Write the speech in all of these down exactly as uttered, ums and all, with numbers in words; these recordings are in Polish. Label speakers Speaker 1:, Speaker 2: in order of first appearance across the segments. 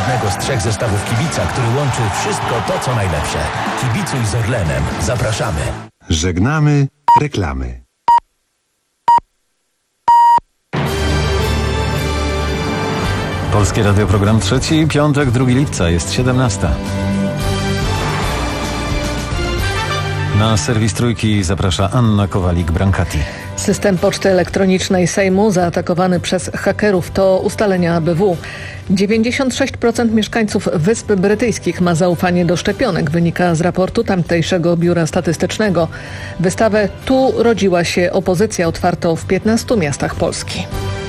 Speaker 1: jednego z trzech zestawów Kibica, który łączy wszystko to, co najlepsze. Kibicuj z Orlenem. Zapraszamy.
Speaker 2: Żegnamy reklamy.
Speaker 3: Polskie Radio, program trzeci, piątek, drugiego lipca, jest siedemnasta. Na serwis Trójki zaprasza Anna Kowalik-Brankati.
Speaker 4: System poczty elektronicznej Sejmu zaatakowany przez hakerów to ustalenia A B W. dziewięćdziesiąt sześć procent mieszkańców Wysp Brytyjskich ma zaufanie do szczepionek, wynika z raportu tamtejszego biura statystycznego. Wystawę Tu rodziła się opozycja otwarto w piętnastu miastach Polski.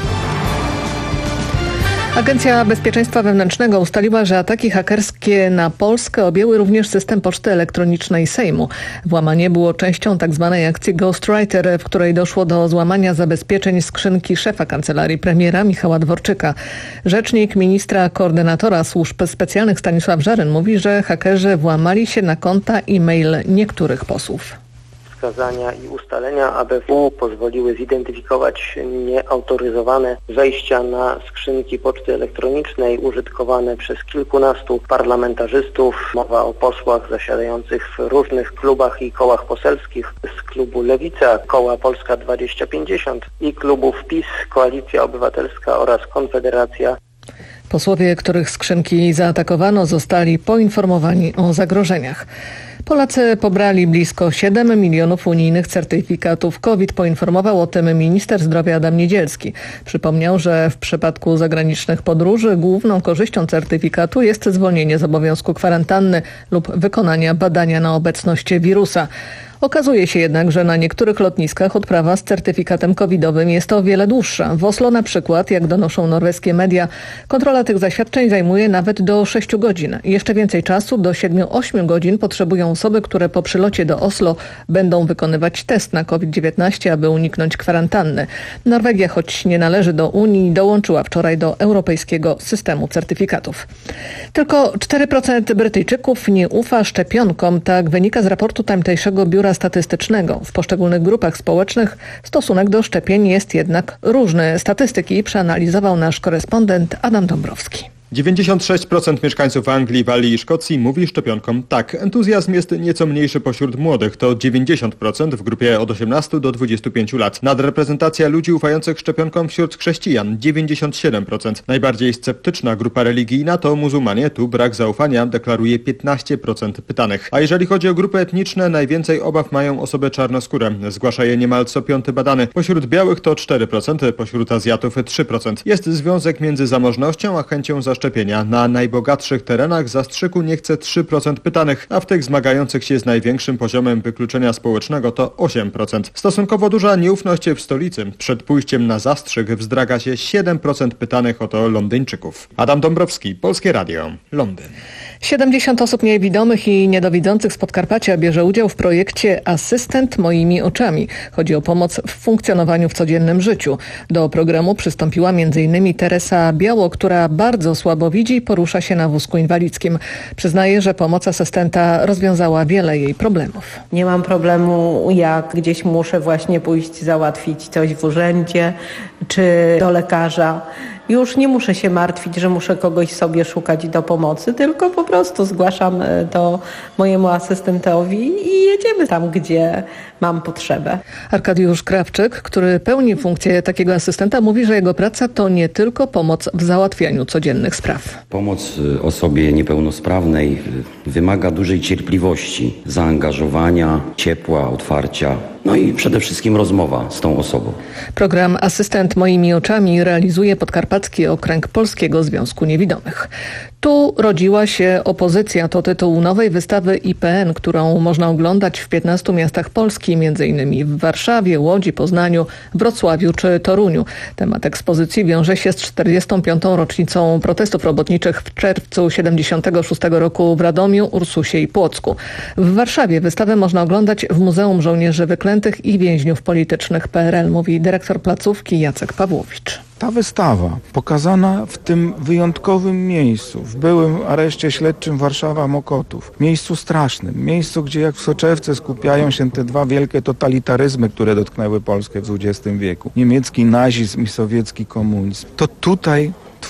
Speaker 4: Agencja Bezpieczeństwa Wewnętrznego ustaliła, że ataki hakerskie na Polskę objęły również system poczty elektronicznej Sejmu. Włamanie było częścią tzw. akcji Ghostwriter, w której doszło do złamania zabezpieczeń skrzynki szefa Kancelarii Premiera Michała Dworczyka. Rzecznik ministra koordynatora służb specjalnych Stanisław Żaryn mówi, że hakerzy włamali się na konta e-mail niektórych posłów.
Speaker 5: Wskazania i ustalenia A B W pozwoliły zidentyfikować nieautoryzowane wejścia na skrzynki poczty elektronicznej użytkowane przez kilkunastu parlamentarzystów. Mowa o posłach zasiadających w różnych klubach i kołach poselskich z klubu Lewica, koła Polska dwadzieścia pięćdziesiąt i klubów PiS, Koalicja Obywatelska oraz Konfederacja.
Speaker 4: Posłowie, których skrzynki zaatakowano, zostali poinformowani o zagrożeniach. Polacy pobrali blisko siedem milionów unijnych certyfikatów COVID. Poinformował o tym minister zdrowia Adam Niedzielski. Przypomniał, że w przypadku zagranicznych podróży główną korzyścią certyfikatu jest zwolnienie z obowiązku kwarantanny lub wykonania badania na obecność wirusa. Okazuje się jednak, że na niektórych lotniskach odprawa z certyfikatem covidowym jest o wiele dłuższa. W Oslo na przykład, jak donoszą norweskie media, kontrola tych zaświadczeń zajmuje nawet do sześciu godzin. Jeszcze więcej czasu, do siedmiu do ośmiu godzin, potrzebują osoby, które po przylocie do Oslo będą wykonywać test na COVID dziewiętnaście, aby uniknąć kwarantanny. Norwegia, choć nie należy do Unii, dołączyła wczoraj do europejskiego systemu certyfikatów. Tylko cztery procent Brytyjczyków nie ufa szczepionkom, tak wynika z raportu tamtejszego biura statystycznego. W poszczególnych grupach społecznych stosunek do szczepień jest jednak różny. Statystyki przeanalizował nasz korespondent Adam Dąbrowski.
Speaker 6: dziewięćdziesiąt sześć procent mieszkańców Anglii, Walii i Szkocji mówi szczepionkom tak. Entuzjazm jest nieco mniejszy pośród młodych, to dziewięćdziesiąt procent w grupie od osiemnastu do dwudziestu pięciu lat. Nadreprezentacja ludzi ufających szczepionkom wśród chrześcijan dziewięćdziesiąt siedem procent. Najbardziej sceptyczna grupa religijna to muzułmanie, tu brak zaufania deklaruje piętnaście procent pytanych. A jeżeli chodzi o grupy etniczne, najwięcej obaw mają osoby czarnoskóre. Zgłasza je niemal co piąty badany. Pośród białych to cztery procent, pośród Azjatów trzy procent. Jest związek między zamożnością a chęcią zaszczepienia. Na najbogatszych terenach zastrzyku nie chce trzy procent pytanych, a w tych zmagających się z największym poziomem wykluczenia społecznego to osiem procent. Stosunkowo duża nieufność w stolicy. Przed pójściem na zastrzyk wzdraga się siedem procent pytanych, oto Londyńczyków. Adam Dąbrowski, Polskie Radio, Londyn.
Speaker 4: siedemdziesiąt osób niewidomych i niedowidzących z Podkarpacia bierze udział w projekcie Asystent moimi oczami. Chodzi o pomoc w funkcjonowaniu w codziennym życiu. Do programu przystąpiła m in Teresa Biało, która bardzo słabo widzi i porusza się na wózku inwalidzkim. Przyznaje, że pomoc asystenta rozwiązała wiele jej problemów.
Speaker 7: Nie mam problemu, jak gdzieś muszę właśnie pójść załatwić coś w urzędzie czy do lekarza. Już nie muszę się martwić, że muszę kogoś sobie szukać do pomocy, tylko po prostu zgłaszam to mojemu asystentowi i jedziemy tam, gdzie mam potrzebę.
Speaker 4: Arkadiusz Krawczyk, który pełni funkcję takiego asystenta, mówi, że jego praca to nie tylko pomoc w załatwianiu codziennych spraw.
Speaker 8: Pomoc osobie niepełnosprawnej wymaga dużej cierpliwości, zaangażowania, ciepła, otwarcia. No i przede wszystkim rozmowa z tą osobą.
Speaker 4: Program Asystent moimi oczami realizuje Podkarpacki Okręg Polskiego Związku Niewidomych. Tu rodziła się opozycja, to tytuł nowej wystawy I P N, którą można oglądać w piętnastu miastach Polski, między innymi w Warszawie, Łodzi, Poznaniu, Wrocławiu czy Toruniu. Temat ekspozycji wiąże się z czterdziestą piątą rocznicą protestów robotniczych w czerwcu siedemdziesiątego szóstego roku w Radomiu, Ursusie i Płocku. W Warszawie wystawę można oglądać w Muzeum Żołnierzy Wyklętych i Więźniów Politycznych P R L, mówi dyrektor placówki Jacek Pawłowicz.
Speaker 9: Ta wystawa pokazana w tym wyjątkowym miejscu, w byłym areszcie śledczym Warszawa-Mokotów, miejscu strasznym, miejscu, gdzie jak w soczewce skupiają się te dwa wielkie totalitaryzmy, które dotknęły Polskę w dwudziestym wieku. Niemiecki nazizm i sowiecki komunizm. To tutaj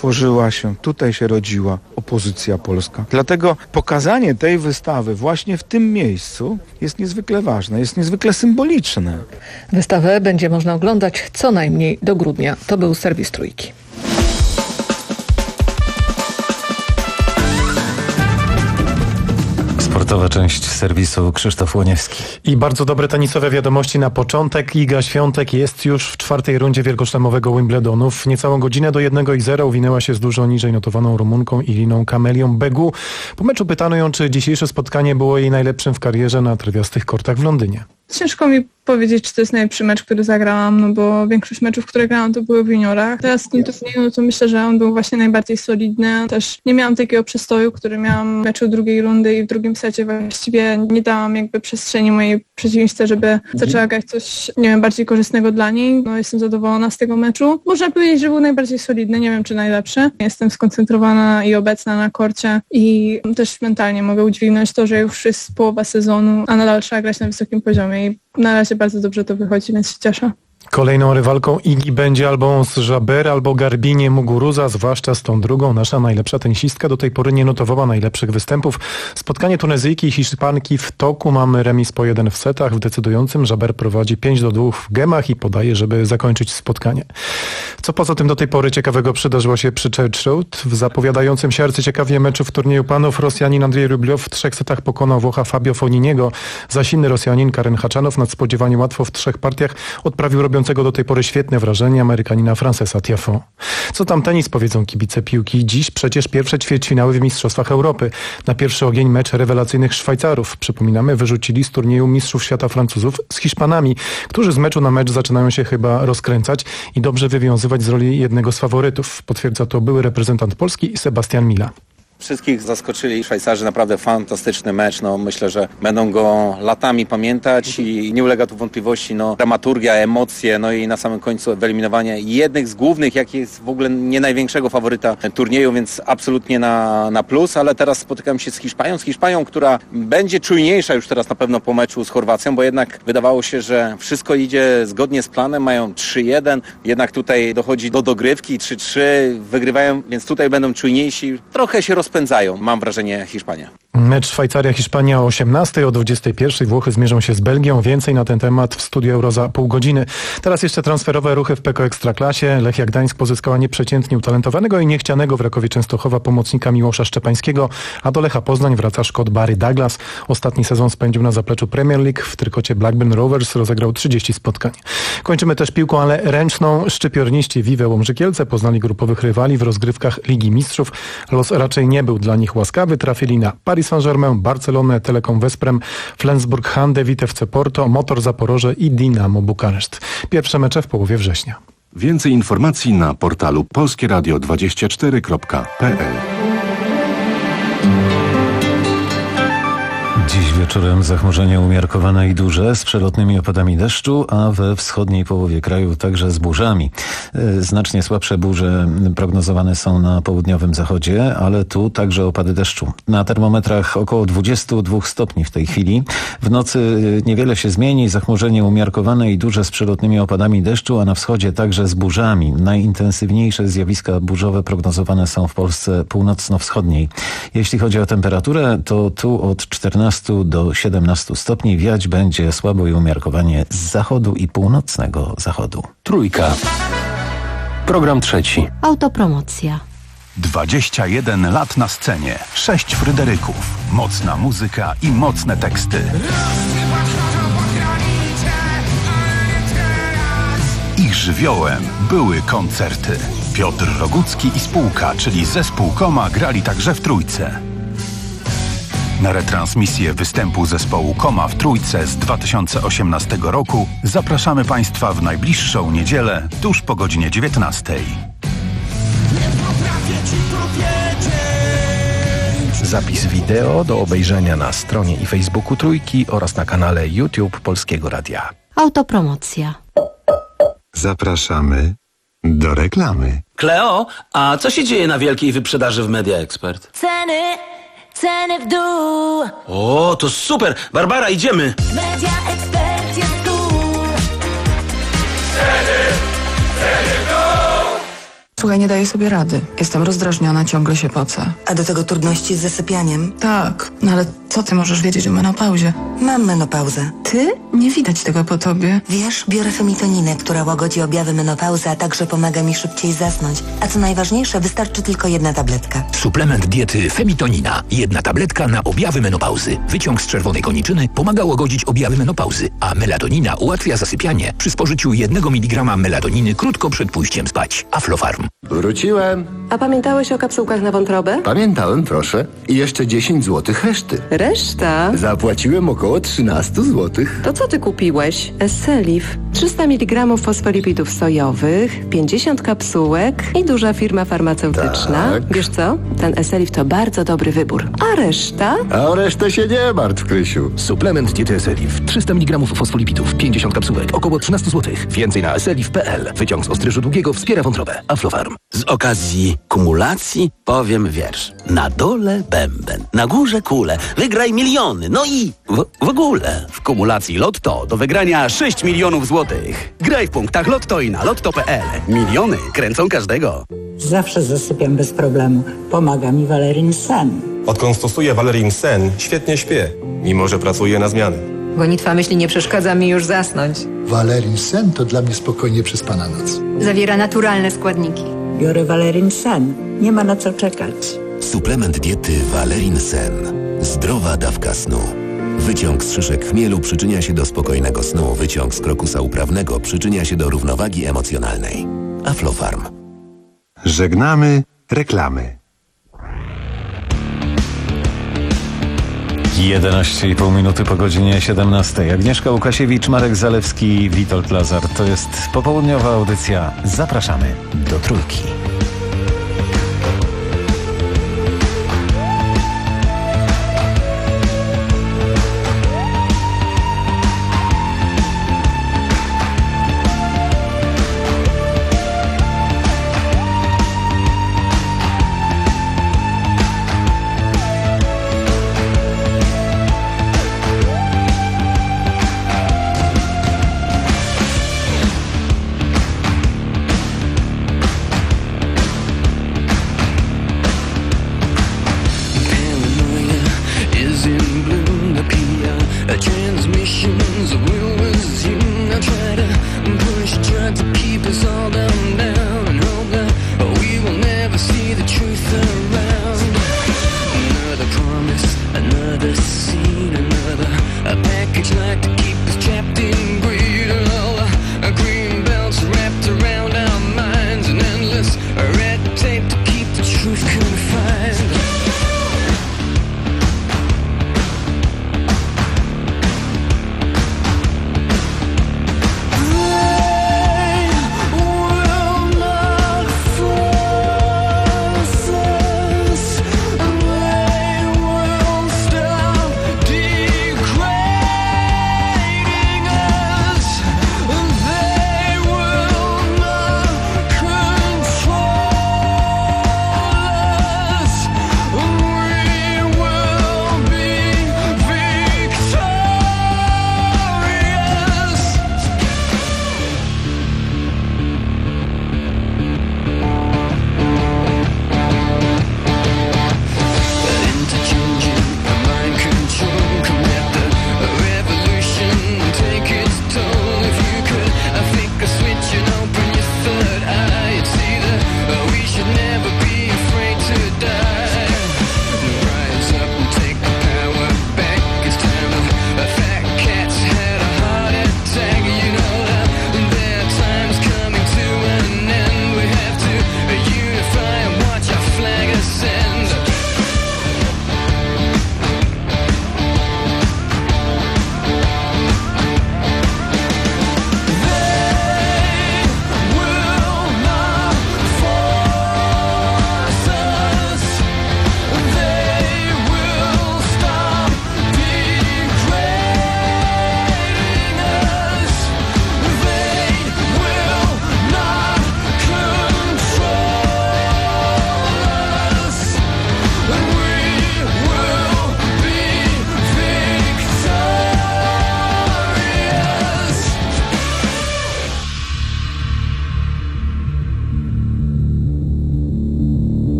Speaker 9: tworzyła się, tutaj się rodziła opozycja polska. Dlatego pokazanie tej wystawy właśnie w tym miejscu jest niezwykle ważne, jest niezwykle symboliczne.
Speaker 4: Wystawę będzie można oglądać co najmniej do grudnia. To był serwis Trójki.
Speaker 3: Sportowa część serwisu Krzysztof Łoniewski.
Speaker 10: I bardzo dobre tenisowe wiadomości na początek. Iga Świątek jest już w czwartej rundzie wielkoszlemowego Wimbledonu. W niecałą godzinę do jednego zera uwinęła się z dużo niżej notowaną Rumunką Iriną Kamelią Begu. Po meczu pytano ją, czy dzisiejsze spotkanie było jej najlepszym w karierze na trawiastych kortach w Londynie.
Speaker 11: Ciężko mi powiedzieć, czy to jest najlepszy mecz, który zagrałam, no bo większość meczów, które grałam, to były w juniorach. Teraz w tym turnieju, no to myślę, że on był właśnie najbardziej solidny. Też nie miałam takiego przestoju, który miałam w meczu drugiej rundy i w drugim secie właściwie nie dałam jakby przestrzeni mojej przeciwniczce, żeby zaczęła grać coś, nie wiem, bardziej korzystnego dla niej. No jestem zadowolona z tego meczu. Można powiedzieć, że był najbardziej solidny, nie wiem, czy najlepszy. Jestem skoncentrowana i obecna na korcie i też mentalnie mogę udźwignąć to, że już jest połowa sezonu, a nadal trzeba grać na wysokim poziomie. I na razie bardzo dobrze to wychodzi, więc się cieszę.
Speaker 10: Kolejną rywalką Igi będzie albo Żaber, albo Garbinie Muguruza, zwłaszcza z tą drugą. Nasza najlepsza tenisistka do tej pory nie notowała najlepszych występów. Spotkanie Tunezyjki i Hiszpanki w toku. Mamy remis po jeden w setach. W decydującym Żaber prowadzi pięć do dwóch w gemach i podaje, żeby zakończyć spotkanie. Co poza tym do tej pory ciekawego przydarzyło się przy Church Road? W zapowiadającym się arcyciekawie meczu w turnieju panów Rosjanin Andrzej Rubliow w trzech setach pokonał Włocha Fabio Foniniego. Zaś inny Rosjanin Karen Haczanow nadspodziewanie łatwo w trzech partiach odprawił robiącego do tej pory świetne wrażenie Amerykanina Francesa Tiafoe. Co tam tenis, powiedzą kibice piłki. Dziś przecież pierwsze ćwierćfinały w Mistrzostwach Europy. Na pierwszy ogień mecz rewelacyjnych Szwajcarów. Przypominamy, wyrzucili z turnieju Mistrzów Świata Francuzów z Hiszpanami, którzy z meczu na mecz zaczynają się chyba rozkręcać i dobrze wywiązywać z roli jednego z faworytów. Potwierdza to były reprezentant Polski Sebastian Mila.
Speaker 12: Wszystkich zaskoczyli Szwajcarzy, naprawdę fantastyczny mecz. No, myślę, że będą go latami pamiętać i nie ulega tu wątpliwości. No, dramaturgia, emocje, no i na samym końcu wyeliminowanie jednych z głównych, jak jest w ogóle nie największego faworyta turnieju, więc absolutnie na, na plus, ale teraz spotykam się z Hiszpanią, z Hiszpanią, która będzie czujniejsza już teraz na pewno po meczu z Chorwacją, bo jednak wydawało się, że wszystko idzie zgodnie z planem, mają trzy jeden, jednak tutaj dochodzi do dogrywki, trzy trzy, wygrywają, więc tutaj będą czujniejsi, trochę się roz spędzają, mam wrażenie, Hiszpania.
Speaker 10: Mecz Szwajcaria-Hiszpania o osiemnastej, o dwudziestej pierwszej Włochy zmierzą się z Belgią. Więcej na ten temat w studiu Euro za pół godziny. Teraz jeszcze transferowe ruchy w P K O Ekstraklasie. Lechia Gdańsk pozyskała nieprzeciętnie utalentowanego i niechcianego w Rakowie Częstochowa pomocnika Miłosza Szczepańskiego, a do Lecha Poznań wraca Szkot Barry Douglas. Ostatni sezon spędził na zapleczu Premier League. W trykocie Blackburn Rovers rozegrał trzydzieści spotkań. Kończymy też piłką, ale ręczną. Szczypiorniści Vive Łomży Kielce poznali grupowych rywali w rozgrywkach Ligi Mistrzów. Los raczej nie był dla nich łaskawy. Trafili na Paris Saint-Germain, Barcelonę, Telekom Wesprem, Flensburg Handewitt, F C Porto, Motor Zaporoże i Dinamo Bukareszt. Pierwsze mecze w połowie września.
Speaker 2: Więcej informacji na portalu polskie radio dwadzieścia cztery kropka p l.
Speaker 3: Dziś wieczorem zachmurzenie umiarkowane i duże z przelotnymi opadami deszczu, a we wschodniej połowie kraju także z burzami. Znacznie słabsze burze prognozowane są na południowym zachodzie, ale tu także opady deszczu. Na termometrach około dwadzieścia dwa stopni w tej chwili. W nocy niewiele się zmieni, zachmurzenie umiarkowane i duże z przelotnymi opadami deszczu, a na wschodzie także z burzami. Najintensywniejsze zjawiska burzowe prognozowane są w Polsce północno-wschodniej. Jeśli chodzi o temperaturę, to tu od czternastu do siedemnastu stopni wiać będzie słabo i umiarkowanie z zachodu i północnego zachodu.
Speaker 1: Trójka. Program trzeci.
Speaker 13: Autopromocja.
Speaker 14: dwadzieścia jeden lat na scenie. Sześć Fryderyków. Mocna muzyka i mocne teksty. Ich żywiołem były koncerty. Piotr Rogucki i spółka, czyli zespół Koma, grali także w Trójce. Na retransmisję występu zespołu Koma w Trójce z dwa tysiące osiemnastego roku zapraszamy Państwa w najbliższą niedzielę tuż po godzinie dziewiętnastej.
Speaker 1: Zapis wideo do obejrzenia na stronie i Facebooku Trójki oraz na kanale YouTube Polskiego Radia.
Speaker 13: Autopromocja.
Speaker 2: Zapraszamy do reklamy.
Speaker 15: Kleo, a co się dzieje na wielkiej wyprzedaży w Media Expert?
Speaker 16: Ceny, ceny w dół.
Speaker 15: O, to super! Barbara, idziemy!
Speaker 16: Media Expert jest tu.
Speaker 15: Ceny, ceny w dół.
Speaker 17: Słuchaj, nie daję sobie rady. Jestem rozdrażniona, ciągle się pocę.
Speaker 18: A do tego trudności z zasypianiem?
Speaker 17: Tak, no ale co ty możesz wiedzieć o menopauzie?
Speaker 18: Mam menopauzę.
Speaker 17: Ty? Nie widać tego po tobie.
Speaker 18: Wiesz, biorę femitoninę, która łagodzi objawy menopauzy, a także pomaga mi szybciej zasnąć. A co najważniejsze, wystarczy tylko jedna tabletka.
Speaker 19: Suplement diety Femitonina. Jedna tabletka na objawy menopauzy. Wyciąg z czerwonej koniczyny pomaga łagodzić objawy menopauzy, a melatonina ułatwia zasypianie przy spożyciu jednego miligrama melatoniny krótko przed pójściem spać. Aflofarm.
Speaker 20: Wróciłem.
Speaker 21: A pamiętałeś o kapsułkach na wątrobę?
Speaker 20: Pamiętałem, proszę. I jeszcze dziesięć złotych reszty.
Speaker 21: Reszta?
Speaker 20: Zapłaciłem około trzynaście złotych.
Speaker 21: To co ty kupiłeś? Esselif. trzysta miligramów fosfolipidów sojowych, pięćdziesiąt kapsułek i duża firma farmaceutyczna.
Speaker 20: Tak.
Speaker 21: Wiesz co? Ten Esselif to bardzo dobry wybór. A reszta?
Speaker 20: A o resztę się nie martw, Krysiu.
Speaker 19: Suplement diety Esselif. trzysta miligramów fosfolipidów, pięćdziesiąt kapsułek, około trzynaście złotych. Więcej na esselif kropka p l. Wyciąg z ostryżu długiego wspiera wątrobę. Aflofarm.
Speaker 15: Z okazji kumulacji powiem wiersz. Na dole bęben, na górze kule. Wygraj miliony. No i w, w ogóle w kumulacji Lotto do wygrania sześć milionów złotych. Graj w punktach Lotto i na lotto kropka p l. Miliony kręcą każdego.
Speaker 22: Zawsze zasypiam bez problemu. Pomaga mi Valerin Sen.
Speaker 23: Odkąd stosuję Valerin Sen, świetnie śpię, mimo że pracuję na zmiany.
Speaker 24: Gonitwa myśli nie przeszkadza mi już zasnąć.
Speaker 25: Valerin Sen to dla mnie spokojnie przespana noc.
Speaker 24: Zawiera naturalne składniki.
Speaker 22: Biorę Valerin Sen. Nie ma na co czekać.
Speaker 26: Suplement diety Valerin Sen. Zdrowa dawka snu. Wyciąg z szyszek chmielu przyczynia się do spokojnego snu. Wyciąg z krokusa uprawnego przyczynia się do równowagi emocjonalnej. Aflofarm.
Speaker 2: Żegnamy reklamy.
Speaker 3: jedenaście i pół minuty po godzinie siedemnastej. Agnieszka Łukasiewicz, Marek Zalewski, Witold Lazar. To jest popołudniowa audycja. Zapraszamy do Trójki.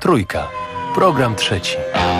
Speaker 1: Trójka. Program trzeci.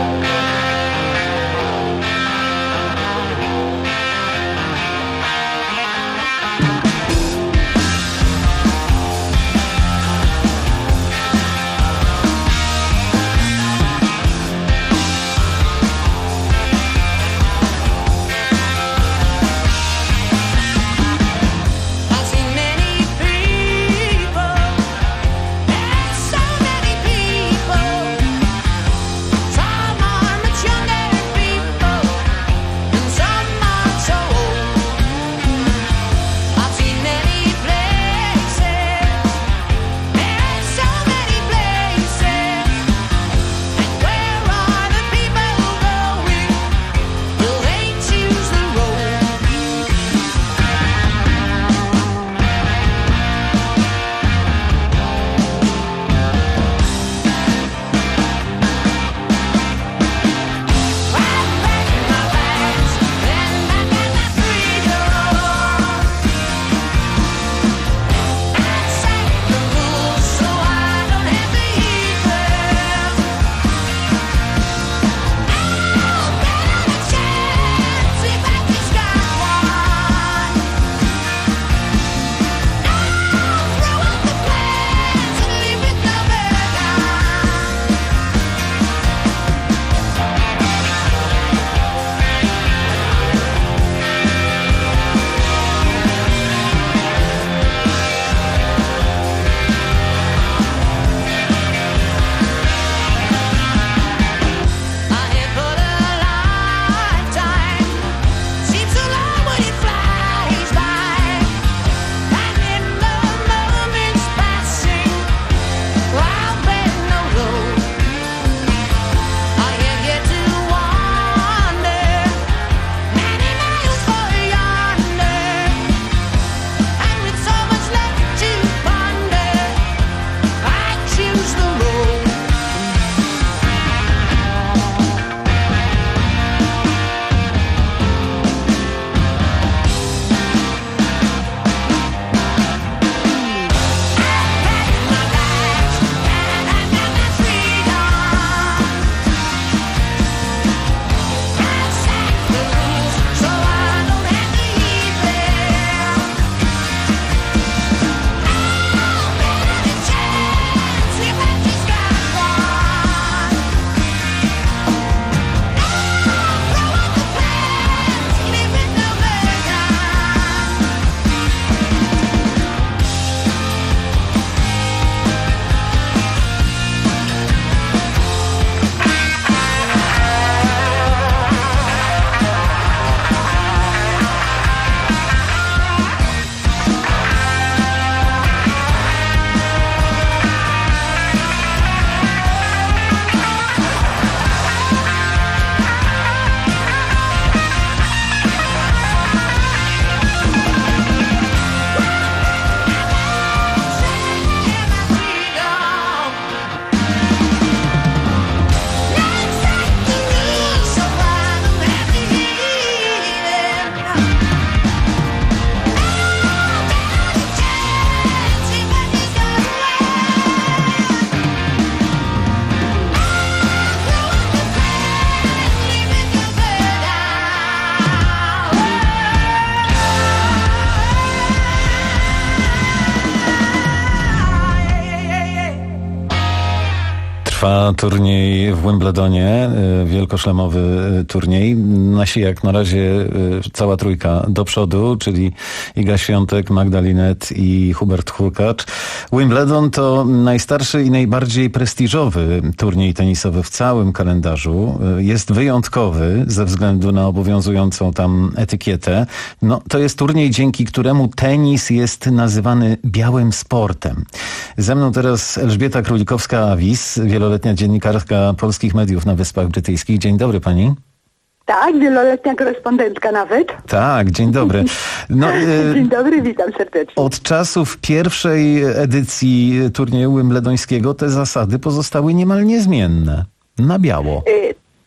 Speaker 3: Trwa turniej w Wimbledonie, wielkoszlemowy turniej. Nasi jak na razie cała trójka do przodu, czyli Iga Świątek, Magda Linette i Hubert Hurkacz. Wimbledon to najstarszy i najbardziej prestiżowy turniej tenisowy w całym kalendarzu. Jest wyjątkowy ze względu na obowiązującą tam etykietę. No, to jest turniej, dzięki któremu tenis jest nazywany białym sportem. Ze mną teraz Elżbieta Królikowska-Awis, wieloletnia dziennikarka polskich mediów na Wyspach Brytyjskich. Dzień dobry pani.
Speaker 4: Tak, wieloletnia korespondentka nawet.
Speaker 3: Tak, dzień dobry. No,
Speaker 4: dzień dobry, witam serdecznie.
Speaker 3: Od czasów pierwszej edycji turnieju wimbledońskiego te zasady pozostały niemal niezmienne. Na biało.
Speaker 4: Y- Tak,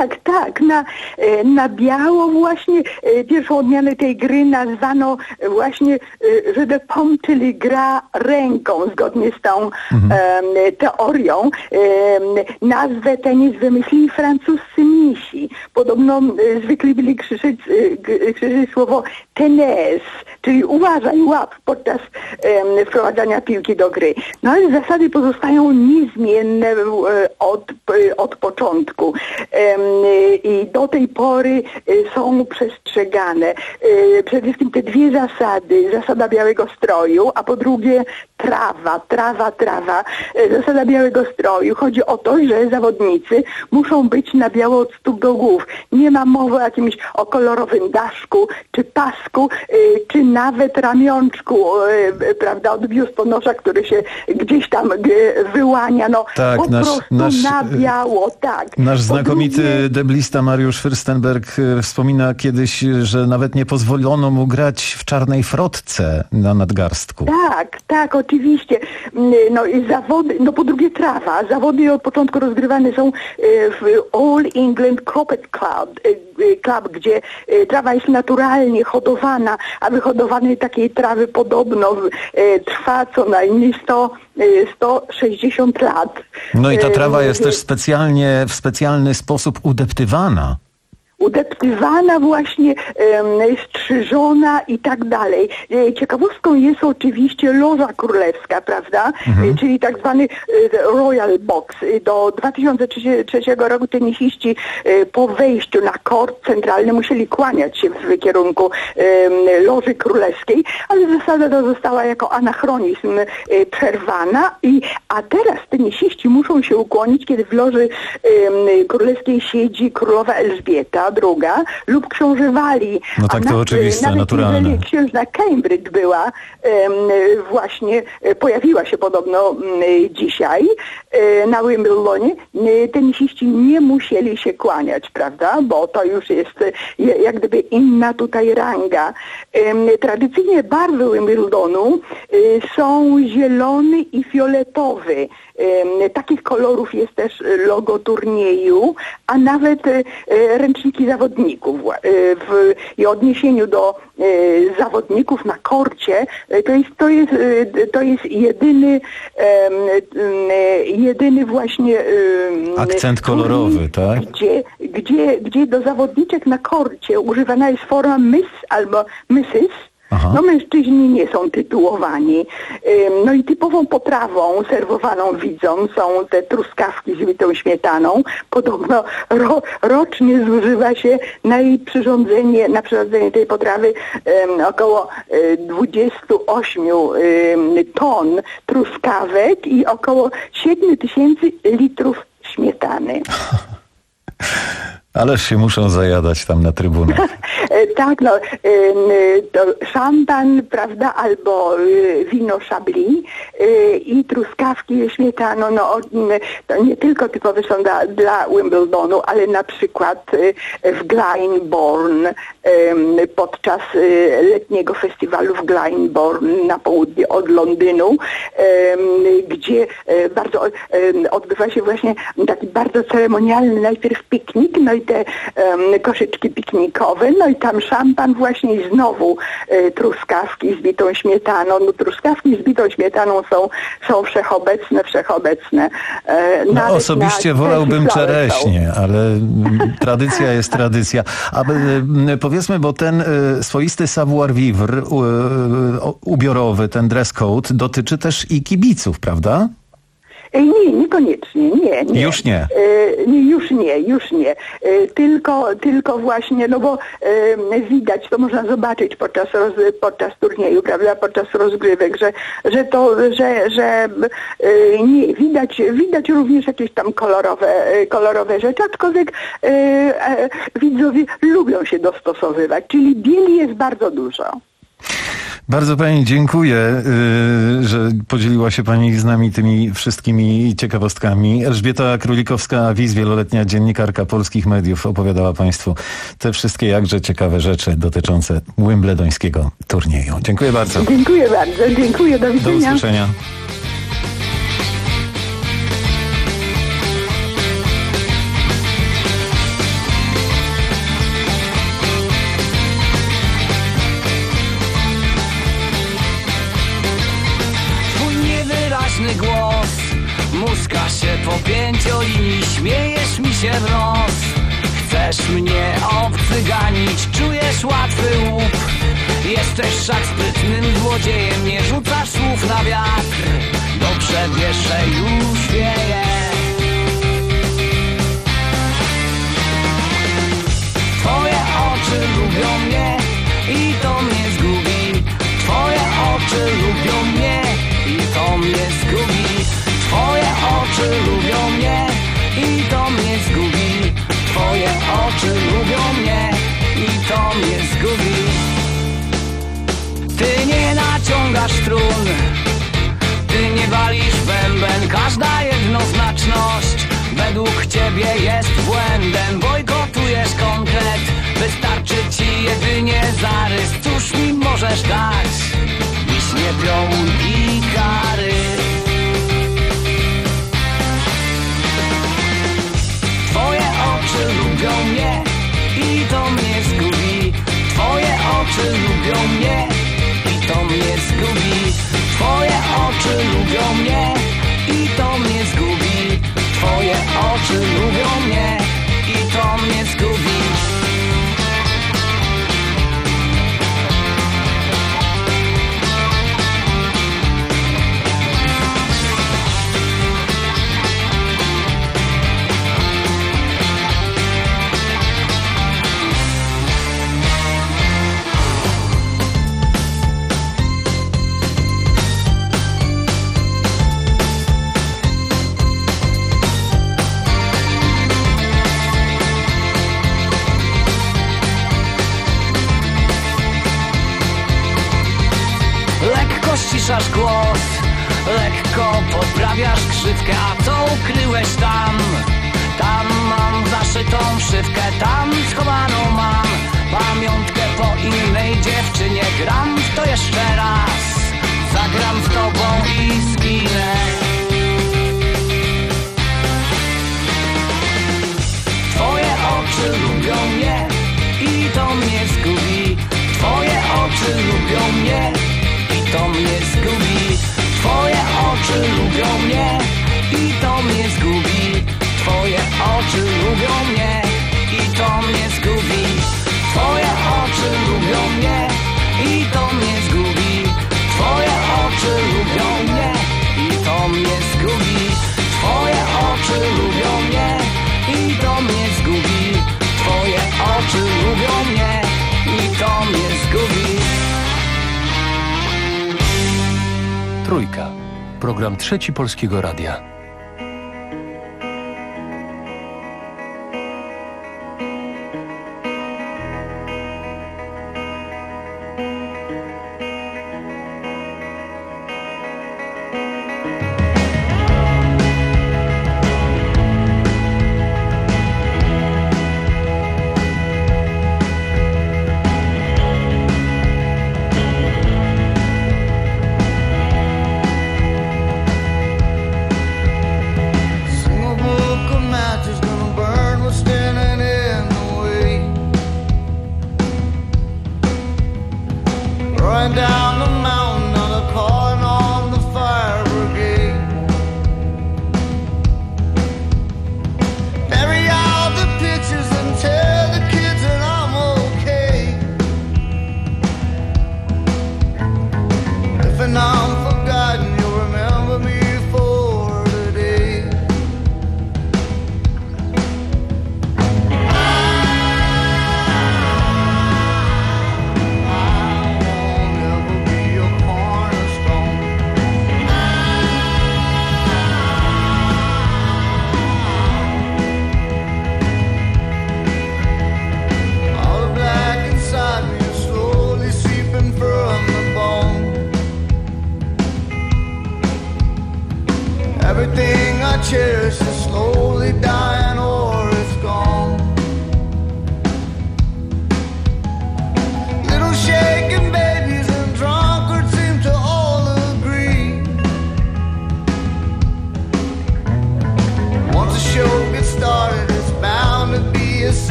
Speaker 4: Tak, tak. Na, na biało właśnie pierwszą odmianę tej gry nazwano właśnie jeu de paume, czyli gra ręką, zgodnie z tą mhm. um, teorią. Um, nazwę tenis wymyślili francuscy misi. Podobno um, zwykli byli krzyczeć, krzyczeć słowo tenes, czyli uważaj, łap podczas um, wprowadzania piłki do gry. No ale zasady pozostają niezmienne um, od, od początku. Um, I do tej pory są przestrzegane. Przede wszystkim te dwie zasady. Zasada białego stroju, a po drugie trawa, trawa, trawa. Zasada białego stroju. Chodzi o to, że zawodnicy muszą być na biało od stóp do głów. Nie ma mowy o jakimś o kolorowym daszku, czy pasku, czy nawet ramionczku, prawda, od biustonosza, który się gdzieś tam wyłania. No,
Speaker 3: tak,
Speaker 4: po
Speaker 3: nasz,
Speaker 4: prostu
Speaker 3: nasz,
Speaker 4: na biało, tak.
Speaker 3: Nasz znakomity
Speaker 4: drugie...
Speaker 3: deblista Mariusz Fürstenberg wspomina kiedyś, że nawet nie pozwolono mu grać w czarnej frotce na nadgarstku.
Speaker 4: Tak, tak, oczywiście. No i zawody, no po drugie trawa. Zawody od początku rozgrywane są w All England Croquet Club, Club, gdzie trawa jest naturalnie hodowana, a wyhodowanie takiej trawy podobno trwa co najmniej sto, sto sześćdziesiąt lat.
Speaker 3: No i ta trawa jest też specjalnie, w specjalny sposób udeptywana.
Speaker 4: Udeptywana właśnie, um, strzyżona i tak dalej. Ciekawostką jest oczywiście loża królewska, prawda? Mhm. Czyli tak zwany Royal Box. Do dwa tysiące trzeciego roku tenisiści po wejściu na kort centralny musieli kłaniać się w kierunku um, loży królewskiej, ale zasada ta została jako anachronizm um, przerwana, i, a teraz tenisiści muszą się ukłonić, kiedy w loży um, królewskiej siedzi królowa Elżbieta druga lub książę Walii.
Speaker 3: No tak, to oczywiste,
Speaker 4: nawet
Speaker 3: naturalne.
Speaker 4: Jeżeli księżna Cambridge była, um, właśnie pojawiła się podobno um, dzisiaj um, na Wimbledonie, tenisiści nie musieli się kłaniać, prawda? Bo to już jest jak gdyby inna tutaj ranga. Um, tradycyjnie barwy Wimbledonu um, są zielony i fioletowy. Um, takich kolorów jest też logo turnieju, a nawet um, ręczniki zawodników. W, i odniesieniu do e, zawodników na korcie, to jest, to jest, to jest jedyny e, jedyny właśnie e,
Speaker 3: akcent kolorowy, tak?
Speaker 4: Gdzie, gdzie, gdzie do zawodniczek na korcie używana jest forma miss albo missus. Aha. No mężczyźni nie są tytułowani. No i typową potrawą serwowaną widzom są te truskawki z witą śmietaną. Podobno ro, rocznie zużywa się na jej przyrządzenie, na przyrządzenie tej potrawy um, około dwadzieścia osiem um, ton truskawek i około siedem tysięcy litrów śmietany.
Speaker 3: Ależ się muszą zajadać tam na trybunach.
Speaker 4: Tak, no, to szampan, prawda, albo wino Chablis i truskawki śmietaną, no, to nie tylko typowe są dla, dla Wimbledonu, ale na przykład w Glyndebourne podczas letniego festiwalu w Glyndebourne na południe od Londynu, gdzie bardzo odbywa się właśnie taki bardzo ceremonialny najpierw piknik, no i te um, koszyczki piknikowe, no i tam szampan właśnie i znowu e, truskawki z bitą śmietaną. No, truskawki z bitą śmietaną są, są wszechobecne, wszechobecne. E,
Speaker 3: no, osobiście wolałbym czereśnie, ale tradycja jest tradycja. A e, powiedzmy, bo ten e, swoisty savoir-vivre e, ubiorowy, ten dress code dotyczy też i kibiców, prawda?
Speaker 4: Nie, niekoniecznie, nie, nie.
Speaker 3: Już nie.
Speaker 4: E, nie. Już nie, już nie. E, tylko, tylko właśnie, no bo e, widać, to można zobaczyć podczas, roz, podczas turnieju, prawda, podczas rozgrywek, że, że to, że, że e, nie, widać, widać również jakieś tam kolorowe, kolorowe rzeczy, aczkolwiek e, e, widzowie lubią się dostosowywać, czyli bieli jest bardzo dużo.
Speaker 3: Bardzo pani dziękuję, że podzieliła się pani z nami tymi wszystkimi ciekawostkami. Elżbieta Królikowska-Wiss, wieloletnia dziennikarka polskich mediów, opowiadała państwu te wszystkie jakże ciekawe rzeczy dotyczące wimbledońskiego turnieju. Dziękuję bardzo.
Speaker 4: Dziękuję bardzo, dziękuję, do widzenia.
Speaker 3: Do usłyszenia.
Speaker 5: się po pięciolinii, śmiejesz mi się w nos. Chcesz mnie obcyganić, czujesz łatwy łup. Jesteś wszak sprytnym złodziejem, nie rzucasz słów na wiatr. Dobrze wiesz, że już wieje. Twoje oczy lubią mnie i to mnie zgubi. Twoje oczy lubią mnie i to mnie zgubi. Twoje oczy lubią mnie i to mnie zgubi. Twoje oczy lubią mnie i to mnie zgubi. Ty nie naciągasz strun, ty nie walisz bęben. Każda jednoznaczność według ciebie jest błędem. Bojkotujesz konkret, wystarczy ci jedynie zarys. Cóż mi możesz dać? Wiśnie, piołun i kary. Twoje oczy lubią mnie i to mnie zgubi. Twoje oczy lubią mnie i to mnie zgubi. Twoje oczy lubią mnie i to mnie zgubi. Twoje oczy lubią mnie i to mnie zgubi. Ściszasz głos, lekko poprawiasz krzywkę. A co ukryłeś tam? Tam mam zaszytą szywkę, tam schowaną mam pamiątkę po innej dziewczynie. Gram w to jeszcze raz, zagram z tobą i zginę. Twoje oczy lubią mnie i to mnie zgubi. Twoje oczy lubią mnie i to mnie zgubi. Twoje oczy lubią mnie i to mnie zgubi. Twoje oczy lubią mnie i to mnie zgubi. Twoje oczy lubią mnie i to mnie zgubi. Twoje oczy lubią mnie i to mnie zgubi. Twoje oczy lubią mnie i to mnie zgubi. Twoje oczy lubią mnie i to mnie zgubi.
Speaker 6: Trójka. Program Trzeci Polskiego Radia.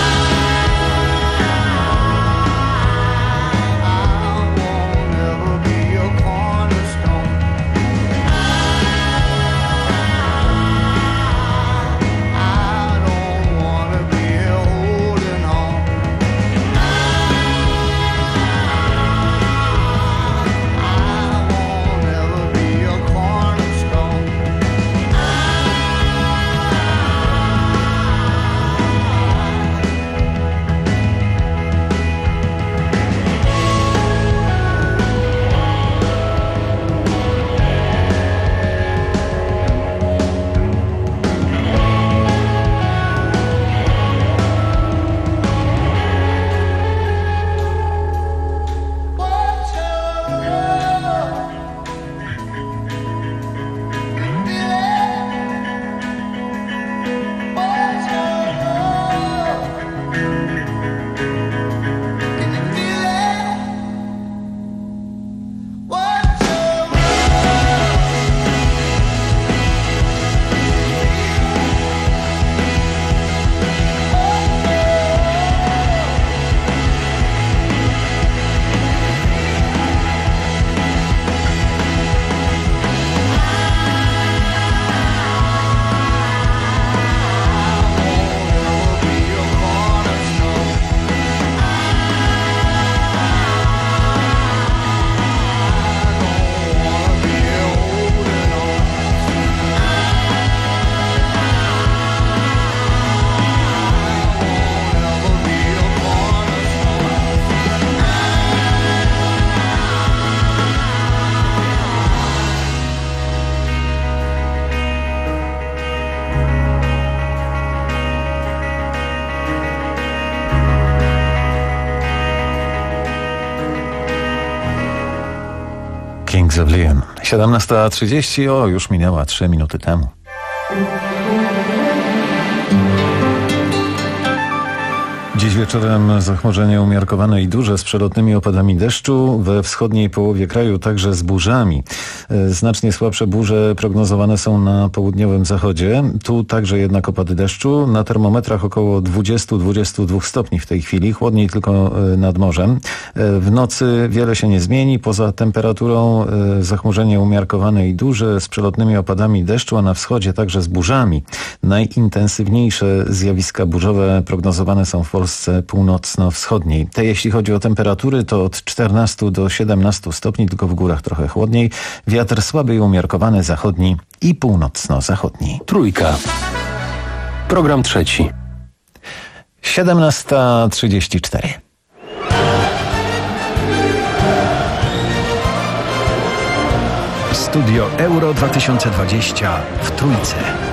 Speaker 7: I won't ever be
Speaker 3: Kings of Leon. siedemnasta trzydzieści, o już minęła trzy minuty temu. Dziś wieczorem zachmurzenie umiarkowane i duże z przelotnymi opadami deszczu, we wschodniej połowie kraju także z burzami. Znacznie słabsze burze prognozowane są na południowym zachodzie. Tu także jednak opady deszczu. Na termometrach około dwadzieścia do dwudziestu dwóch stopni w tej chwili, chłodniej tylko nad morzem. W nocy wiele się nie zmieni. Poza temperaturą zachmurzenie umiarkowane i duże z przelotnymi opadami deszczu, a na wschodzie także z burzami. Najintensywniejsze zjawiska burzowe prognozowane są w Polsce północno-wschodniej. Te jeśli chodzi o temperatury, to od czternastu do siedemnastu stopni, tylko w górach trochę chłodniej. Wiatr słaby i umiarkowany zachodni i północno-zachodni.
Speaker 6: Trójka. Program trzeci.
Speaker 3: siedemnasta trzydzieści cztery.
Speaker 1: Studio Euro dwa tysiące dwadzieścia w Trójce.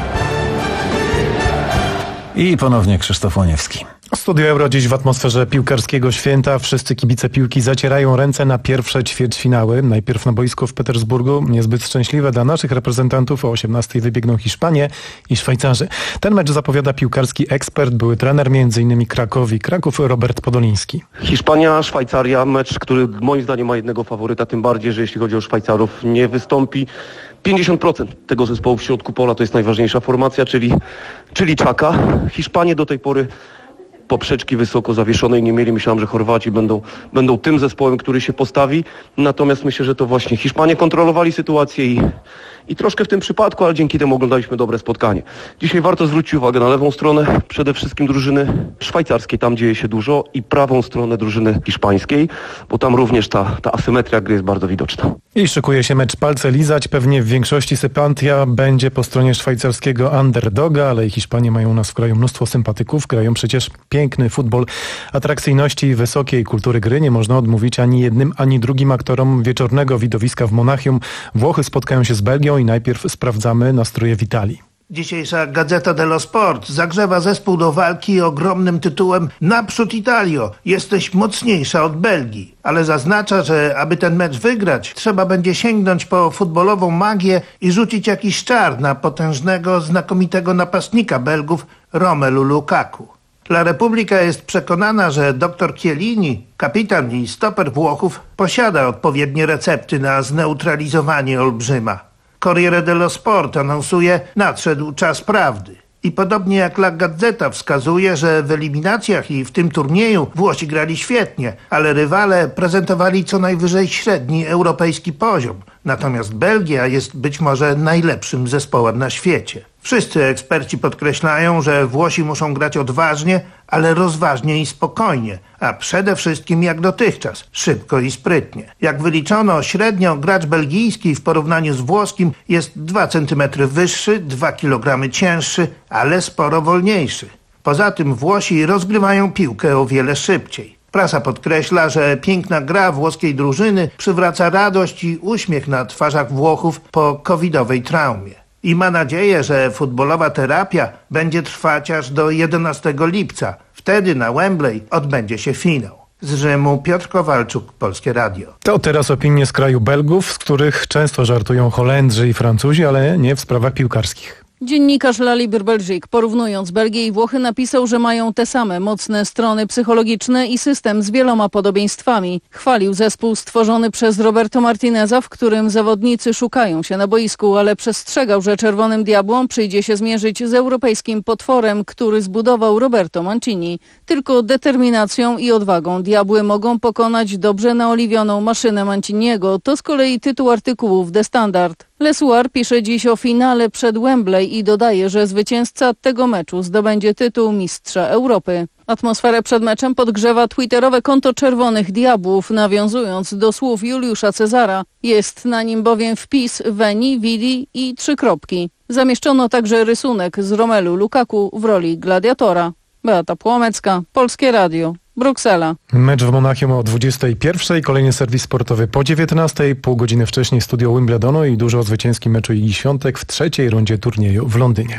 Speaker 3: I ponownie Krzysztof Łoniewski.
Speaker 7: Studio Euro dziś w atmosferze piłkarskiego święta. Wszyscy kibice piłki zacierają ręce na pierwsze ćwierćfinały. Najpierw na boisku w Petersburgu. Niezbyt szczęśliwe dla naszych reprezentantów. O osiemnastej wybiegną Hiszpanie i Szwajcarzy. Ten mecz zapowiada piłkarski ekspert, były trener między innymi Krakowi. Kraków Robert Podoliński.
Speaker 8: Hiszpania, Szwajcaria, mecz, który moim zdaniem ma jednego faworyta, tym bardziej, że jeśli chodzi o Szwajcarów, nie wystąpi pięćdziesiąt procent tego zespołu w środku pola. To jest najważniejsza formacja, czyli, czyli Czaka. Hiszpanie do tej pory poprzeczki wysoko zawieszonej nie mieli. Myślałem, że Chorwaci będą, będą tym zespołem, który się postawi. Natomiast myślę, że to właśnie Hiszpanie kontrolowali sytuację i, i troszkę w tym przypadku, ale dzięki temu oglądaliśmy dobre spotkanie. Dzisiaj warto zwrócić uwagę na lewą stronę przede wszystkim drużyny szwajcarskiej. Tam dzieje się dużo i prawą stronę drużyny hiszpańskiej, bo tam również ta, ta asymetria gry jest bardzo widoczna.
Speaker 7: I szykuje się mecz palce lizać. Pewnie w większości sympatia będzie po stronie szwajcarskiego underdoga, ale i Hiszpanie mają u nas w kraju mnóstwo sympatyków. Grają przecież piękny futbol. Atrakcyjności i wysokiej kultury gry nie można odmówić ani jednym, ani drugim aktorom wieczornego widowiska w Monachium. Włochy spotkają się z Belgią i najpierw sprawdzamy nastroje w Italii.
Speaker 9: Dzisiejsza Gazzetta dello Sport zagrzewa zespół do walki ogromnym tytułem Naprzód Italio, jesteś mocniejsza od Belgii. Ale zaznacza, że aby ten mecz wygrać, trzeba będzie sięgnąć po futbolową magię i rzucić jakiś czar na potężnego, znakomitego napastnika Belgów Romelu Lukaku. La Repubblica jest przekonana, że dr Chiellini, kapitan i stoper Włochów, posiada odpowiednie recepty na zneutralizowanie olbrzyma. Corriere dello Sport anonsuje, nadszedł czas prawdy. I podobnie jak La Gazzetta wskazuje, że w eliminacjach i w tym turnieju Włosi grali świetnie, ale rywale prezentowali co najwyżej średni europejski poziom. Natomiast Belgia jest być może najlepszym zespołem na świecie. Wszyscy eksperci podkreślają, że Włosi muszą grać odważnie, ale rozważnie i spokojnie, a przede wszystkim jak dotychczas, szybko i sprytnie. Jak wyliczono, średnio gracz belgijski w porównaniu z włoskim jest dwa centymetry wyższy, dwa kilogramy cięższy, ale sporo wolniejszy. Poza tym Włosi rozgrywają piłkę o wiele szybciej. Prasa podkreśla, że piękna gra włoskiej drużyny przywraca radość i uśmiech na twarzach Włochów po covidowej traumie. I ma nadzieję, że futbolowa terapia będzie trwać aż do jedenastego lipca. Wtedy na Wembley odbędzie się finał. Z Rzymu Piotr Kowalczuk, Polskie Radio.
Speaker 7: To teraz opinie z kraju Belgów, z których często żartują Holendrzy i Francuzi, ale nie w sprawach piłkarskich.
Speaker 10: Dziennikarz La Libre Belgique, porównując Belgię i Włochy, napisał, że mają te same mocne strony psychologiczne i system z wieloma podobieństwami. Chwalił zespół stworzony przez Roberto Martineza, w którym zawodnicy szukają się na boisku, ale przestrzegał, że Czerwonym Diabłom przyjdzie się zmierzyć z europejskim potworem, który zbudował Roberto Mancini. Tylko determinacją i odwagą Diabły mogą pokonać dobrze naoliwioną maszynę Manciniego. To z kolei tytuł artykułu w The Standard. Le Soir pisze dziś o finale przed Wembley i dodaje, że zwycięzca tego meczu zdobędzie tytuł mistrza Europy. Atmosferę przed meczem podgrzewa twitterowe konto Czerwonych Diabłów, nawiązując do słów Juliusza Cezara. Jest na nim bowiem wpis Veni, Vidi i trzy kropki. Zamieszczono także rysunek z Romelu Lukaku w roli gladiatora. Beata Płomecka, Polskie Radio. Bruksela.
Speaker 7: Mecz w Monachium o dwudziestej pierwszej, kolejny serwis sportowy po dziewiętnastej, pół godziny wcześniej studio Wimbledonu i dużo o zwycięskim meczu Igi Świątek w trzeciej rundzie turnieju w Londynie.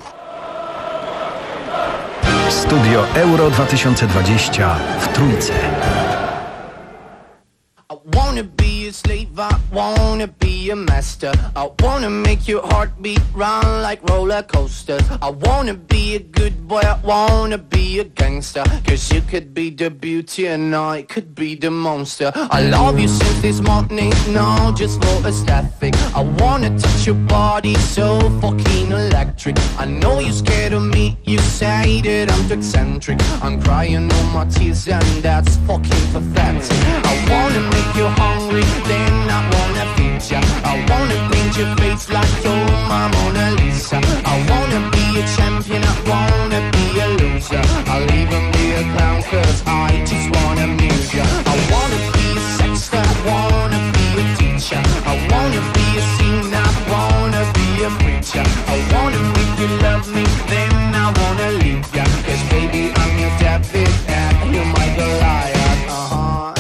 Speaker 1: Studio Euro dwa tysiące dwadzieścia w Trójce.
Speaker 11: a slave, I wanna be a master. I wanna make your heartbeat run like roller coasters. I wanna be a good boy, I wanna be a gangster. Cause you could be the beauty and I could be the monster. I love you since this morning, no, just for aesthetic. I wanna touch your body so fucking electric. I know you're scared of me, you say that I'm too eccentric. I'm crying all my tears and that's fucking pathetic. I wanna make you hungry, then I wanna feed ya. I wanna paint your face like you're my Mona Lisa. I wanna be a champion, I wanna be a loser. I'll even be a clown cause I just wanna amuse ya. I wanna be a sexter, I wanna be a teacher. I wanna be a singer, I wanna be a preacher. I wanna make you love me, then I wanna leave ya. Cause baby I'm your David and you're my Goliath. Uh-huh.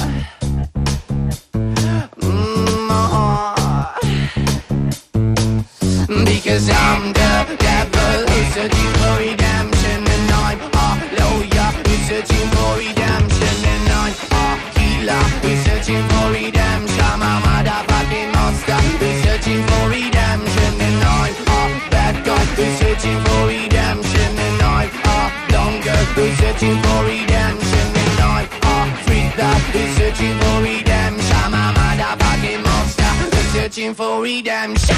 Speaker 11: Mm, uh-huh. Because I'm the devil who's searching for redemption. And I'm a lawyer who's searching for redemption. And I'm a healer who's searching for redemption. I'm a motherfucking monster who's searching for redemption. And I'm a bad guy who's searching for redemption. And I'm a longer who's searching for redemption. And I'm a freak who's searching for redemption. I'm a motherfucking monster who's searching for redemption.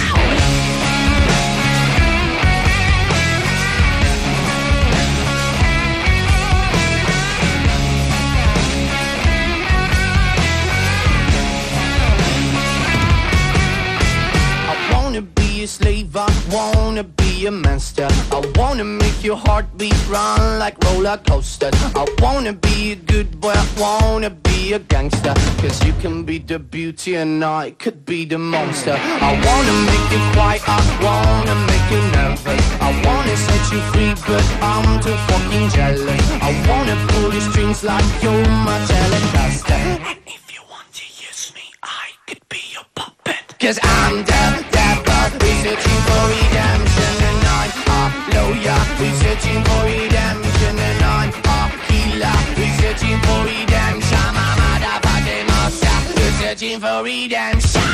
Speaker 11: A slave, I wanna be a master. I wanna make your heartbeat run like roller coasters. I wanna be a good boy, I wanna be a gangster. Cause you can be the beauty and I could be the monster. I wanna make you quiet, I wanna make you nervous. I wanna set you free but I'm too fucking jealous. I wanna pull the strings like you're my Telecaster. And if you want to use me, I could be your puppet. Cause I'm the devil, we're searching for redemption. And I'm a lawyer, we're searching for redemption. And I'm a healer, we're searching for redemption. I'm a motherfucking monster, we're searching for redemption.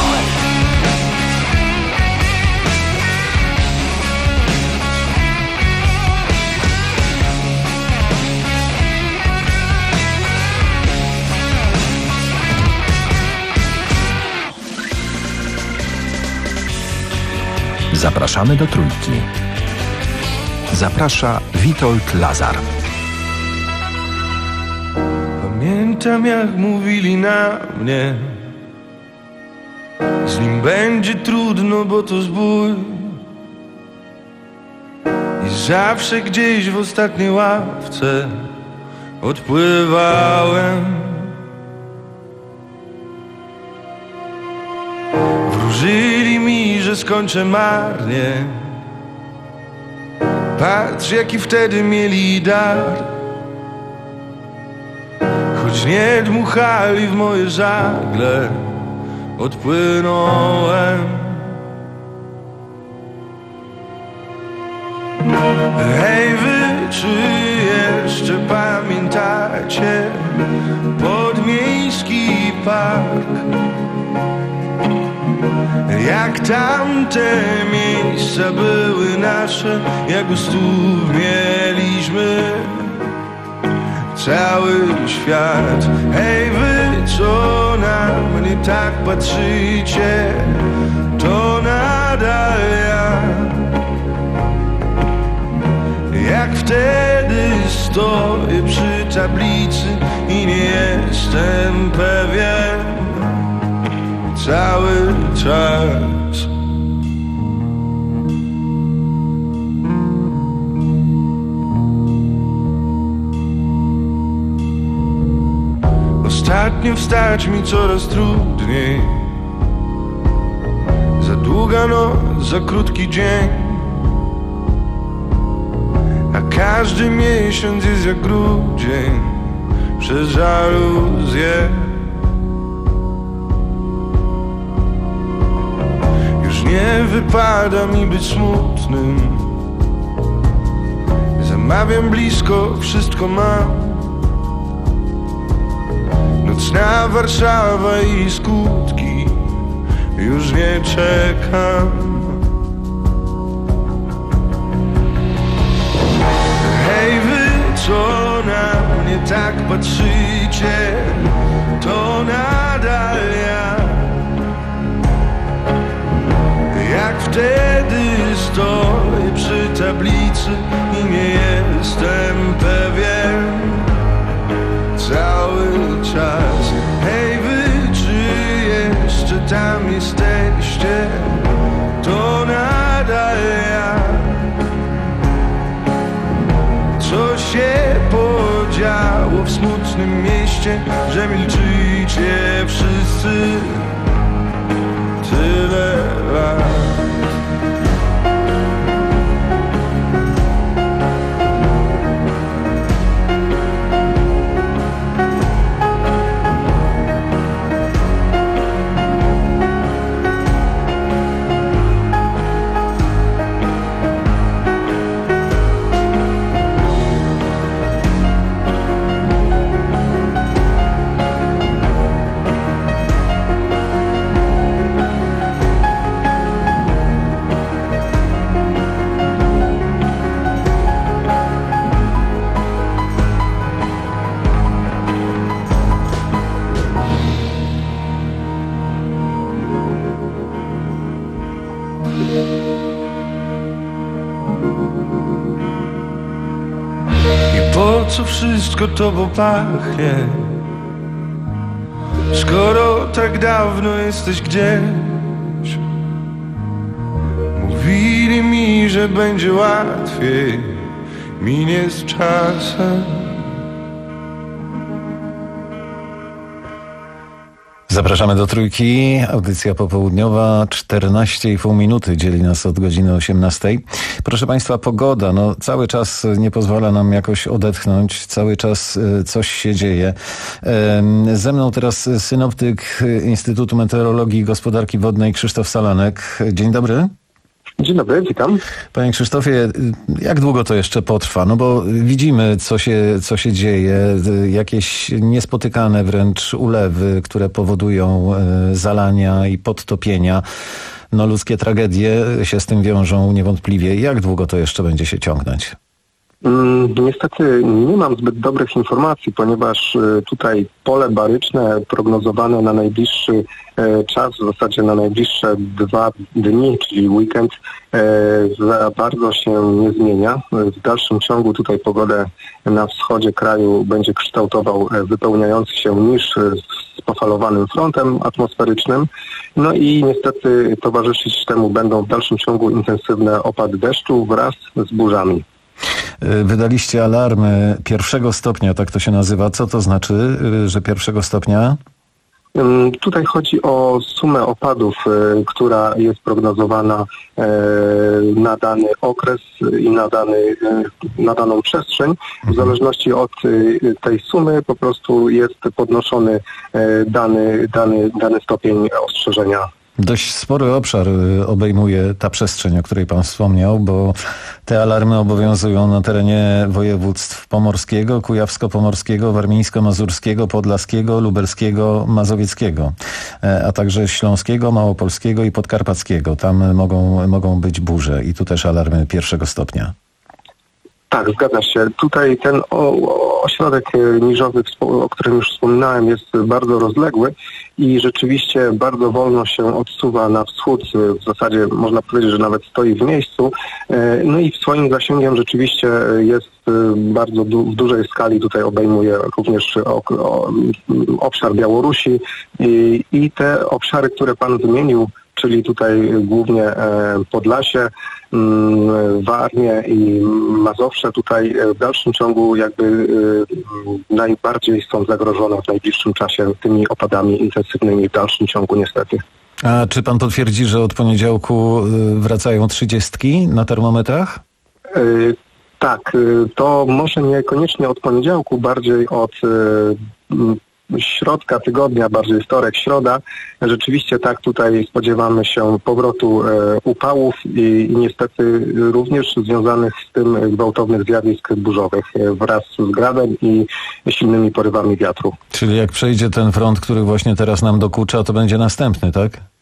Speaker 1: Zapraszamy do Trójki. Zaprasza Witold Lazar.
Speaker 12: Pamiętam jak mówili na mnie, z nim będzie trudno, bo to zbój. I zawsze gdzieś w ostatniej ławce odpływałem. Wróżyli mi, że skończę marnie. Patrz jaki wtedy mieli dar. Choć nie dmuchali w moje żagle, odpłynąłem. Hej wy, czy jeszcze pamiętacie podmiejski park? Jak tamte miejsca były nasze, jak gustów mieliśmy cały świat. Hej wy, co na mnie tak patrzycie, to nadal ja. Jak wtedy stoję przy tablicy i nie jestem pewien cały czas. Ostatnio wstać mi coraz trudniej. Za długa noc, za krótki dzień. A każdy miesiąc jest jak grudzień przez żaluzję. Już nie wypada mi być smutnym. Zamawiam blisko, wszystko mam. Nocna Warszawa i skutki nie czekam. Hej wy, co na mnie tak patrzycie, to nadal ja. Jak wtedy stoję przy tablicy i nie jestem pewien cały czas. Hej wy, czy jeszcze tam jesteście, to nadal ja. Co się podziało w smutnym mieście, że milczycie wszyscy tyle lat? Po co wszystko tobą pachnie, skoro tak dawno jesteś gdzieś? Mówili mi, że będzie łatwiej, minie z czasem.
Speaker 3: Zapraszamy do Trójki. Audycja popołudniowa, czternaście i pół minuty dzieli nas od godziny osiemnastej. Proszę Państwa, pogoda, no cały czas nie pozwala nam jakoś odetchnąć, cały czas coś się dzieje. Ze mną teraz synoptyk Instytutu Meteorologii i Gospodarki Wodnej Krzysztof Salanek. Dzień dobry.
Speaker 13: Dzień dobry, witam.
Speaker 3: Panie Krzysztofie, jak długo to jeszcze potrwa? No bo widzimy, co się, co się dzieje, jakieś niespotykane wręcz ulewy, które powodują zalania i podtopienia. No ludzkie tragedie się z tym wiążą niewątpliwie. Jak długo to jeszcze będzie się ciągnąć?
Speaker 13: Niestety nie mam zbyt dobrych informacji, ponieważ tutaj pole baryczne prognozowane na najbliższy czas, w zasadzie na najbliższe dwa dni, czyli weekend, za bardzo się nie zmienia. W dalszym ciągu tutaj pogodę na wschodzie kraju będzie kształtował wypełniający się niż z pofalowanym frontem atmosferycznym. No i niestety towarzyszyć temu będą w dalszym ciągu intensywne opady deszczu wraz z burzami.
Speaker 3: Wydaliście alarmy pierwszego stopnia, tak to się nazywa. Co to znaczy, że pierwszego stopnia?
Speaker 13: Tutaj chodzi o sumę opadów, która jest prognozowana na dany okres i na, dany, na daną przestrzeń. W zależności od tej sumy po prostu jest podnoszony dany, dany, dany stopień ostrzeżenia.
Speaker 3: Dość spory obszar obejmuje ta przestrzeń, o której Pan wspomniał, bo te alarmy obowiązują na terenie województw pomorskiego, kujawsko-pomorskiego, warmińsko-mazurskiego, podlaskiego, lubelskiego, mazowieckiego, a także śląskiego, małopolskiego i podkarpackiego. Tam mogą, mogą być burze i tu też alarmy pierwszego stopnia.
Speaker 13: Tak, zgadza się. Tutaj ten o, ośrodek niżowy, o którym już wspominałem, jest bardzo rozległy i rzeczywiście bardzo wolno się odsuwa na wschód. W zasadzie można powiedzieć, że nawet stoi w miejscu. No i swoim zasięgiem rzeczywiście jest bardzo du- w dużej skali. Tutaj obejmuje również o, o, obszar Białorusi i, i te obszary, które Pan wymienił, czyli tutaj głównie Podlasie, Warmię i Mazowsze, tutaj w dalszym ciągu jakby najbardziej są zagrożone w najbliższym czasie tymi opadami intensywnymi w dalszym ciągu niestety.
Speaker 3: A czy pan potwierdzi, że od poniedziałku wracają trzydziestki na termometrach?
Speaker 13: Yy, tak, to może niekoniecznie od poniedziałku, bardziej od yy, środka tygodnia, bardziej wtorek, środa. Rzeczywiście tak, tutaj spodziewamy się powrotu e, upałów i, i niestety również związanych z tym gwałtownych zjawisk burzowych e, wraz z gradem i silnymi porywami wiatru.
Speaker 3: Czyli jak przejdzie ten front, który właśnie teraz nam dokucza, to będzie następny, tak?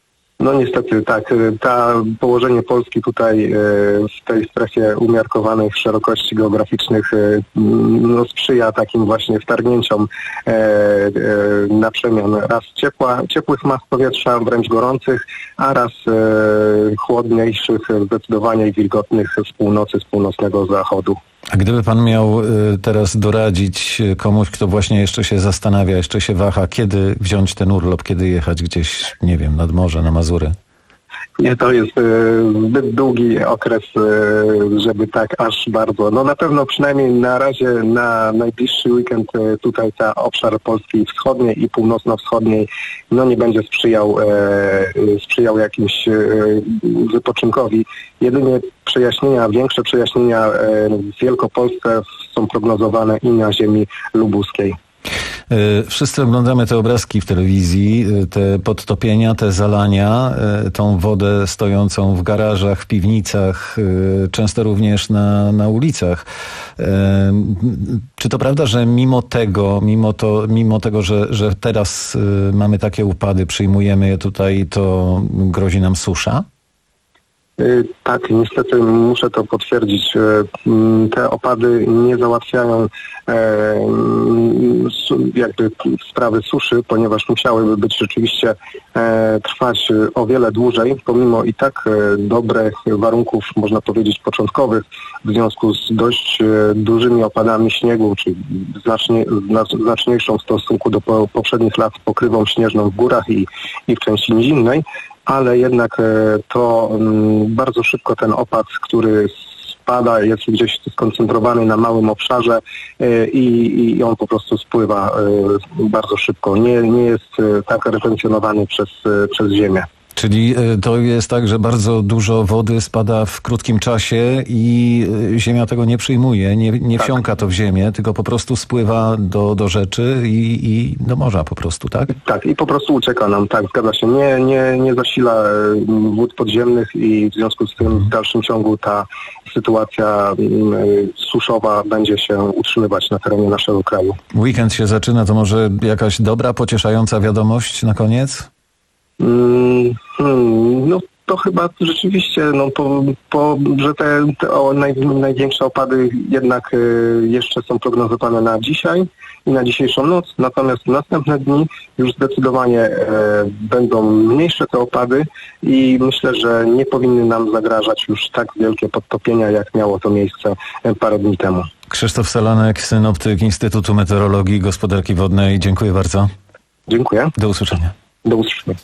Speaker 13: No niestety tak, ta położenie Polski tutaj w tej strefie umiarkowanej szerokości geograficznych no, sprzyja takim właśnie wtargnięciom na przemian raz ciepła, ciepłych mas powietrza, wręcz gorących, a raz chłodniejszych, zdecydowanie wilgotnych z północy, z północnego zachodu.
Speaker 3: A gdyby pan miał teraz doradzić komuś, kto właśnie jeszcze się zastanawia, jeszcze się waha, kiedy wziąć ten urlop, kiedy jechać gdzieś, nie wiem, nad morze, na Mazury?
Speaker 13: Nie, to jest zbyt długi okres, żeby tak aż bardzo. No na pewno przynajmniej na razie na najbliższy weekend tutaj ta obszar Polski wschodniej i północno-wschodniej no nie będzie sprzyjał, sprzyjał jakimś wypoczynkowi. Jedynie przejaśnienia, większe przejaśnienia w Wielkopolsce są prognozowane i na ziemi lubuskiej.
Speaker 3: Wszyscy oglądamy te obrazki w telewizji, te podtopienia, te zalania, tą wodę stojącą w garażach, w piwnicach, często również na, na ulicach. Czy to prawda, że mimo tego, mimo, to, mimo tego, że, że teraz mamy takie upady, przyjmujemy je tutaj, to grozi nam susza?
Speaker 13: Tak, niestety muszę to potwierdzić. Te opady nie załatwiają jakby sprawy suszy, ponieważ musiałyby być rzeczywiście trwać o wiele dłużej, pomimo i tak dobrych warunków, można powiedzieć, początkowych, w związku z dość dużymi opadami śniegu, czy znacznie, znaczniejszą w stosunku do poprzednich lat pokrywą śnieżną w górach i, i w części nizinnej. Ale jednak to bardzo szybko ten opad, który spada, jest gdzieś skoncentrowany na małym obszarze i, i on po prostu spływa bardzo szybko. Nie, nie jest tak retencjonowany przez, przez ziemię.
Speaker 3: Czyli to jest tak, że bardzo dużo wody spada w krótkim czasie i ziemia tego nie przyjmuje, nie, nie tak. wsiąka to w ziemię, tylko po prostu spływa do, do rzeczy i, i do morza po prostu, tak? Tak,
Speaker 13: i po prostu ucieka nam, tak, zgadza się. Nie, nie, nie zasila wód podziemnych i w związku z tym w dalszym ciągu ta sytuacja suszowa będzie się utrzymywać na terenie naszego kraju.
Speaker 3: Weekend się zaczyna, to może jakaś dobra, pocieszająca wiadomość na koniec?
Speaker 13: Hmm, hmm, no to chyba rzeczywiście, no po, po, że te, te o, naj, największe opady jednak y, jeszcze są prognozowane na dzisiaj i na dzisiejszą noc, natomiast następne dni już zdecydowanie y, będą mniejsze te opady i myślę, że nie powinny nam zagrażać już tak wielkie podtopienia, jak miało to miejsce parę dni temu.
Speaker 3: Krzysztof Salanek, synoptyk Instytutu Meteorologii i Gospodarki Wodnej. Dziękuję bardzo.
Speaker 13: Dziękuję.
Speaker 3: Do usłyszenia.
Speaker 13: Do usłyszenia.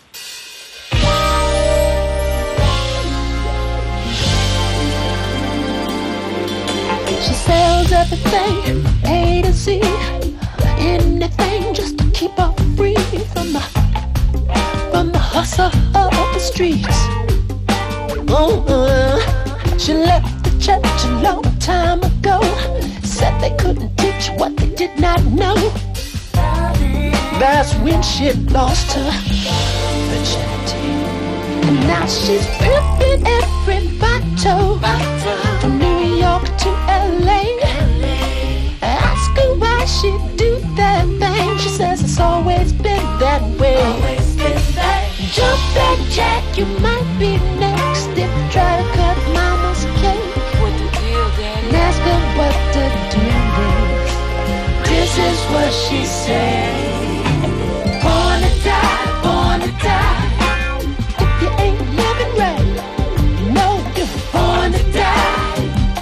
Speaker 14: She sells everything, A to Z, anything just to keep her free from the, from the hustle of the streets. Oh, uh, she left the church a long time ago, said they couldn't teach what they did not know. That's when she lost her virginity. And now she's pimping every bottle, from New York to L A. Ask her why she do that thing. She says it's always been that way. Jump that jack, you might be next if you try to cut mama's cake. And ask her what the deal is. This is what she said. Born to die, born to die. If you ain't living right, no, you're born to die.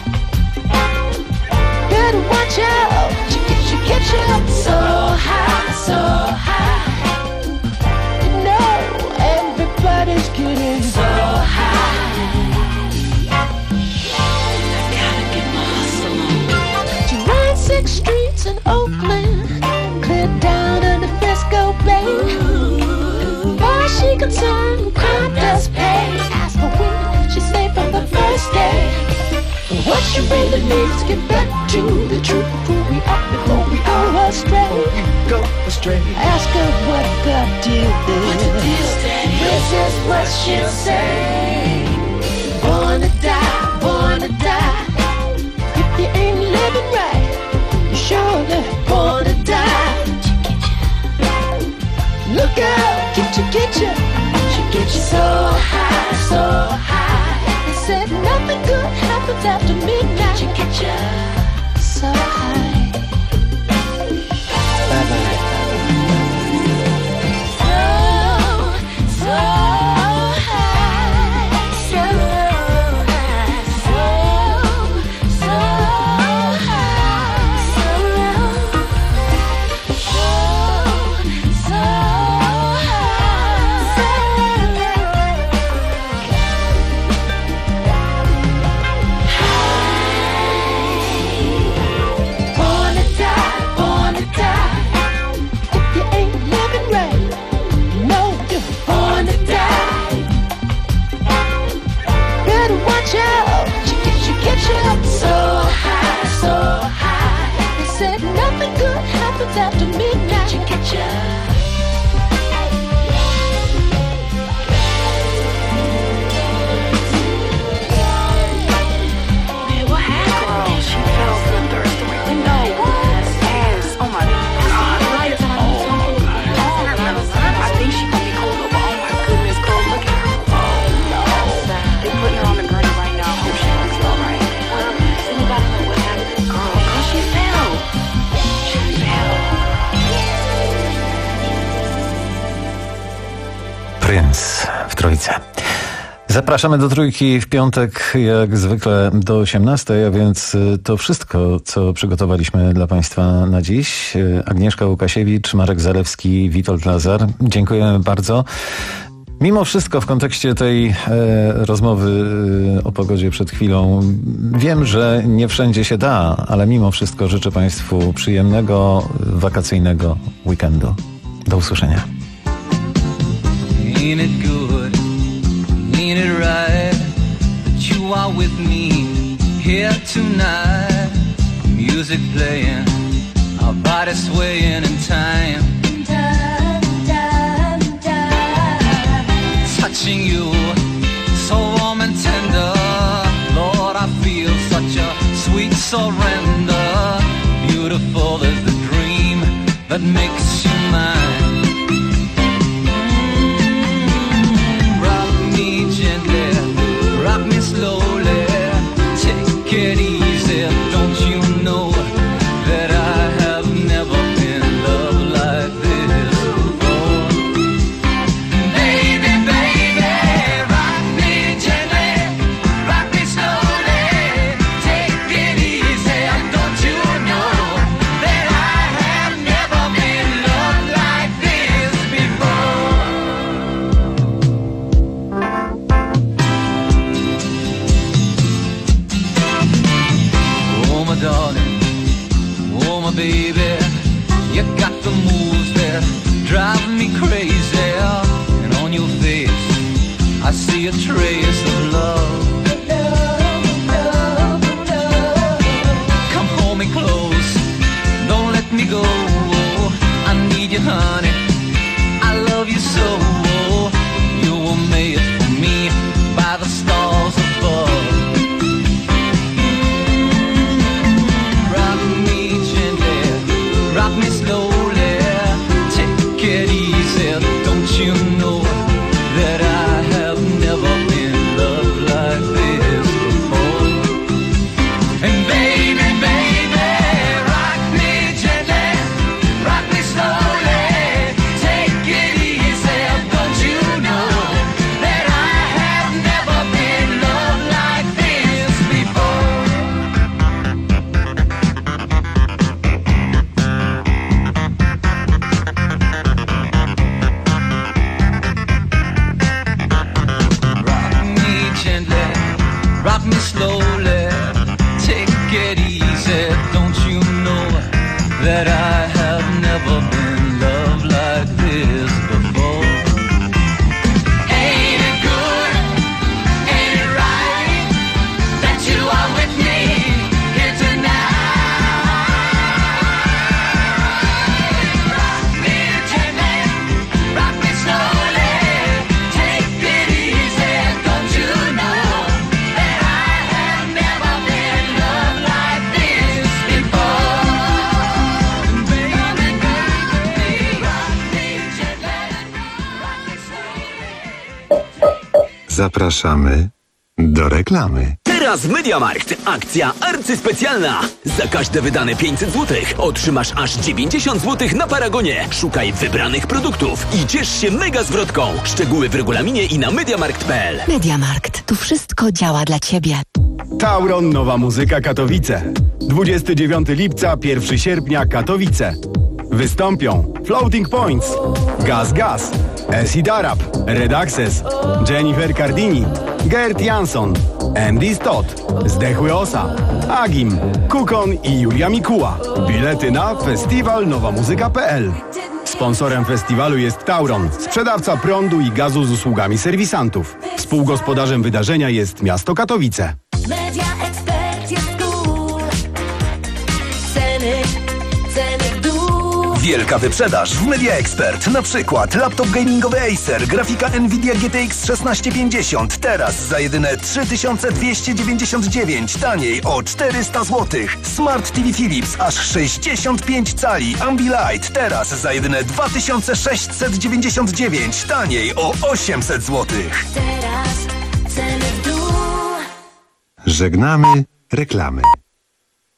Speaker 14: Better watch out, you get, you get you up so high, so high. You know everybody's getting so high. I gotta get my hustle on. She rides six streets in Oakland, clear down to the Frisco Bay. Far as she concerned, crime does pay. Ask her when, she say from the first day. What she really needs to get back to the truth of who we are before we go astray. Go astray. Ask her what the deal is. What the deal is. This is what she'll say. Born to die, born to die. If you ain't living right, you're surely born to die. Look out, get you, get you, she get you so said nothing good happens after midnight. You get you so high. Bye-bye. So, so high. So high. So, so high. So low. So, so after midnight, you get ya. Man, what happened? She fell to the third story window. Ass. Oh my God. Oh God. I think she gonna be cold over. Oh my goodness, girl, look at her. Oh no. They putting her on the gurney right now. Hope she looks all right. Well, anybody know what happened? Girl, girl, she fell. She fell.
Speaker 3: Prince w Trójce. Zapraszamy do Trójki w piątek, jak zwykle do osiemnastej, a więc to wszystko, co przygotowaliśmy dla Państwa na dziś. Agnieszka Łukasiewicz, Marek Zalewski, Witold Lazar. Dziękujemy bardzo. Mimo wszystko w kontekście tej e, rozmowy e, o pogodzie przed chwilą, wiem, że nie wszędzie się da, ale mimo wszystko życzę Państwu przyjemnego, wakacyjnego weekendu. Do usłyszenia.
Speaker 5: Ain't it good, ain't it right that you are with me here tonight? Music playing, our bodies swaying in time. Time, time, time. Touching you, so warm and tender. Lord, I feel such a sweet surrender. Beautiful is the dream that makes you mine. Rock me slowly, take it easy. Don't you know that I have never been loved like this before? Baby, baby, rock me gently, rock me slowly, take it easy. Don't you know that I have never been loved like this before? Oh my darling, oh my baby, you got the moves that drive me crazy. And on your face, I see a trace of love. Come hold me close, don't let me go. I need you, honey, I love you so. You were made for me by the stars above. Rock me gently, rock me slowly, take it easy. Don't you know that I have never been loved like this before? And baby, baby, rock me gently, rock me slowly, take it easy. Don't you know that I have never been loved like this before? Rock me gently, rock me slowly, take it easy. Don't you know that I have never been loved like this before? Ain't it good, ain't it right that you are with me here tonight? Rock me gently, rock me slowly, take it easy. Don't you know that I have never been loved like this before? Baby, baby, rock me gently, rock me slowly.
Speaker 2: Zapraszamy Do reklamy.
Speaker 16: Teraz w MediaMarkt akcja arcyspecjalna. Za każde wydane pięćset złotych otrzymasz aż dziewięćdziesiąt złotych na Paragonie. Szukaj wybranych produktów i ciesz się mega zwrotką. Szczegóły w regulaminie i na mediamarkt kropka p l.
Speaker 17: MediaMarkt. Tu wszystko działa dla Ciebie.
Speaker 18: Tauron Nowa Muzyka Katowice. dwudziestego dziewiątego lipca, pierwszego sierpnia Katowice. Wystąpią Floating Points, Gaz Gaz, Acid Arab, Red Access, Jennifer Cardini, Gert Jansson, Andy Stott, Zdechły Osa, Agim, Kukon i Julia Mikuła. Bilety na festiwal nowa muzyka kropka p l. Sponsorem festiwalu jest Tauron, sprzedawca prądu i gazu z usługami serwisantów. Współgospodarzem wydarzenia jest miasto Katowice.
Speaker 14: Media Expert jest cool. Ceny, ceny w dół.
Speaker 19: Wielka wyprzedaż w Media Expert. Na przykład laptop gamingowy Acer, grafika Nvidia G T X szesnaście pięćdziesiąt. Teraz za jedyne trzy tysiące dwieście dziewięćdziesiąt dziewięć. Taniej o czterysta złotych. Smart T V Philips aż sześćdziesiąt pięć cali. Ambilight teraz za jedyne dwa tysiące sześćset dziewięćdziesiąt dziewięć. Taniej o osiemset złotych.
Speaker 14: Teraz ceny w dół.
Speaker 2: Żegnamy reklamy.